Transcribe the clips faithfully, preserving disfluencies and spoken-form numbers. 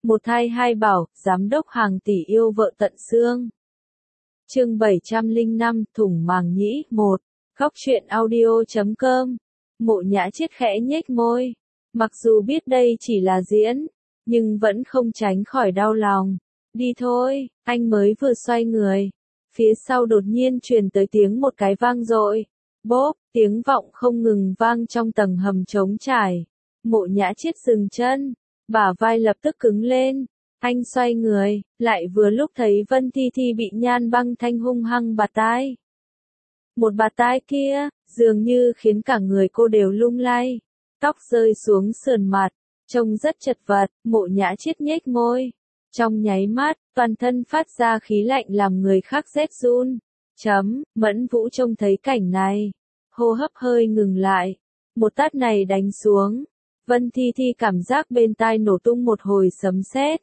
Một thai hai bảo, giám đốc hàng tỷ yêu vợ tận xương. Chương bảy trăm lẻ năm, thủng màng nhĩ, một. Góc truyện audio chấm com. Mộ Nhã Chiết khẽ nhếch môi. Mặc dù biết đây chỉ là diễn, nhưng vẫn không tránh khỏi đau lòng. Đi thôi, anh mới vừa xoay người. Phía sau đột nhiên truyền tới tiếng một cái vang dội. Bốp, tiếng vọng không ngừng vang trong tầng hầm trống trải. Mộ Nhã Chiết dừng chân, bả vai lập tức cứng lên. Anh xoay người, lại vừa lúc thấy Vân Thi Thi bị Nhan Băng Thanh hung hăng bạt tai. Một bạt tai kia, dường như khiến cả người cô đều lung lay. Tóc rơi xuống sườn mặt, trông rất chật vật. Mộ Nhã Chiết nhếch môi. Trong nháy mắt, toàn thân phát ra khí lạnh làm người khác rét run. Chấm, Mẫn Vũ trông thấy cảnh này, hô hấp hơi ngừng lại. Một tát này đánh xuống, Vân Thi Thi cảm giác bên tai nổ tung một hồi sấm sét.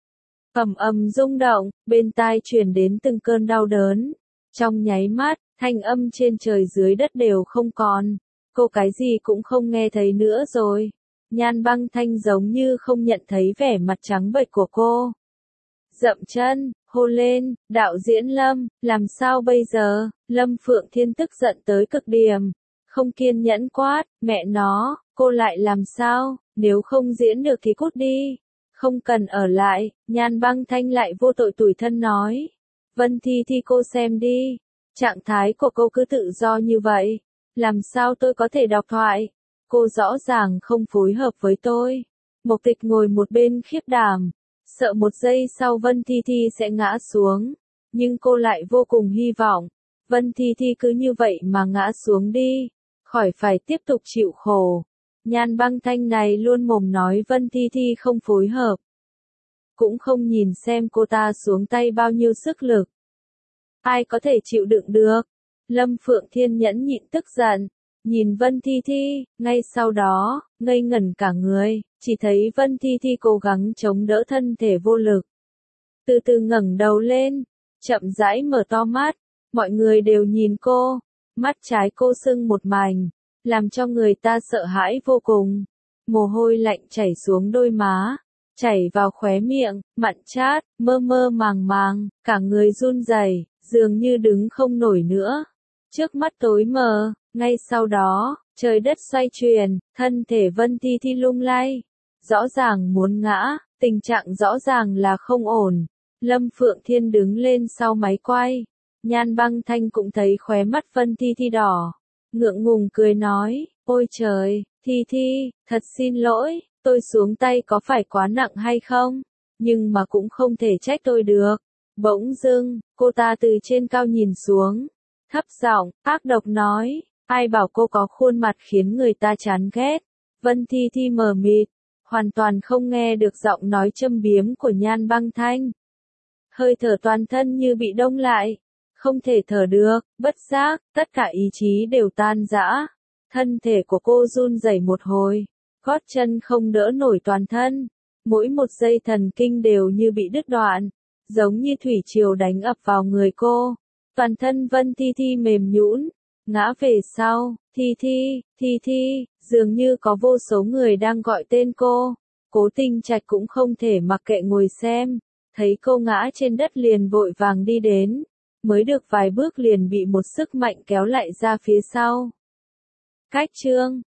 Ầm ầm rung động, bên tai truyền đến từng cơn đau đớn. Trong nháy mắt, thanh âm trên trời dưới đất đều không còn. Cô cái gì cũng không nghe thấy nữa rồi. Nhan Băng Thanh giống như không nhận thấy vẻ mặt trắng bệch của cô. Dậm chân, hô lên, đạo diễn Lâm, làm sao bây giờ? Lâm Phượng Thiên tức giận tới cực điểm. Không kiên nhẫn quát, mẹ nó, cô lại làm sao? Nếu không diễn được thì cút đi. Không cần ở lại, Nhan Băng Thanh lại vô tội tủi thân nói. Vân Thi Thi cô xem đi. Trạng thái của cô cứ tự do như vậy. Làm sao tôi có thể đọc thoại? Cô rõ ràng không phối hợp với tôi. Mộc Tịch ngồi một bên khiếp đảm. Sợ một giây sau Vân Thi Thi sẽ ngã xuống. Nhưng cô lại vô cùng hy vọng. Vân Thi Thi cứ như vậy mà ngã xuống đi. Khỏi phải tiếp tục chịu khổ. Nhan Băng Thanh này luôn mồm nói Vân Thi Thi không phối hợp. Cũng không nhìn xem cô ta xuống tay bao nhiêu sức lực. Ai có thể chịu đựng được? Lâm Phượng Thiên nhẫn nhịn tức giận. Nhìn Vân Thi Thi, ngay sau đó, ngây ngẩn cả người, chỉ thấy Vân Thi Thi cố gắng chống đỡ thân thể vô lực. Từ từ ngẩng đầu lên, chậm rãi mở to mắt, mọi người đều nhìn cô, mắt trái cô sưng một mảnh, làm cho người ta sợ hãi vô cùng. Mồ hôi lạnh chảy xuống đôi má, chảy vào khóe miệng, mặn chát, mơ mơ màng màng, cả người run rẩy, dường như đứng không nổi nữa. Trước mắt tối mờ, ngay sau đó, trời đất xoay chuyển, thân thể Vân Thi Thi lung lay. Rõ ràng muốn ngã, tình trạng rõ ràng là không ổn. Lâm Phượng Thiên đứng lên sau máy quay. Nhan Băng Thanh cũng thấy khóe mắt Vân Thi Thi đỏ. Ngượng ngùng cười nói, ôi trời, Thi Thi, thật xin lỗi, tôi xuống tay có phải quá nặng hay không? Nhưng mà cũng không thể trách tôi được. Bỗng dưng, cô ta từ trên cao nhìn xuống. Thấp giọng, ác độc nói, ai bảo cô có khuôn mặt khiến người ta chán ghét. Vân Thi Thi mờ mịt, hoàn toàn không nghe được giọng nói châm biếm của Nhan Băng Thanh. Hơi thở toàn thân như bị đông lại, không thể thở được, bất giác, tất cả ý chí đều tan rã. Thân thể của cô run rẩy một hồi, gót chân không đỡ nổi toàn thân, mỗi một dây thần kinh đều như bị đứt đoạn, giống như thủy triều đánh ập vào người cô. Toàn thân Vân Thi Thi mềm nhũn, ngã về sau, Thi Thi, Thi Thi, dường như có vô số người đang gọi tên cô. Cố Tinh Trạch cũng không thể mặc kệ ngồi xem, thấy cô ngã trên đất liền vội vàng đi đến, mới được vài bước liền bị một sức mạnh kéo lại ra phía sau. Cách chương